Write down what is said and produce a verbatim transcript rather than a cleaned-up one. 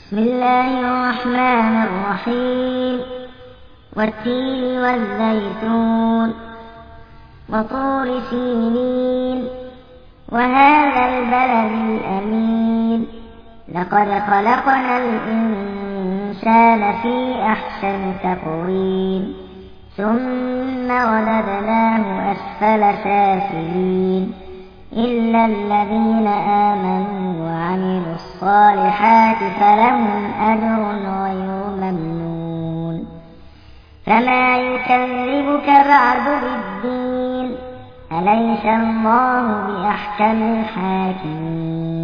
بسم الله الرحمن الرحيم والتين والزيتون وطور سينين وهذا البلد الأمين لقد خلقنا الإنسان في أحسن تقويم ثم رددناه أسفل سافلين إلا الذين آمنوا وعملوا الصالحات فلهم أجر غير ممنون. فما يكذبك بعد بالدين أليس الله بأحكم الحاكمين.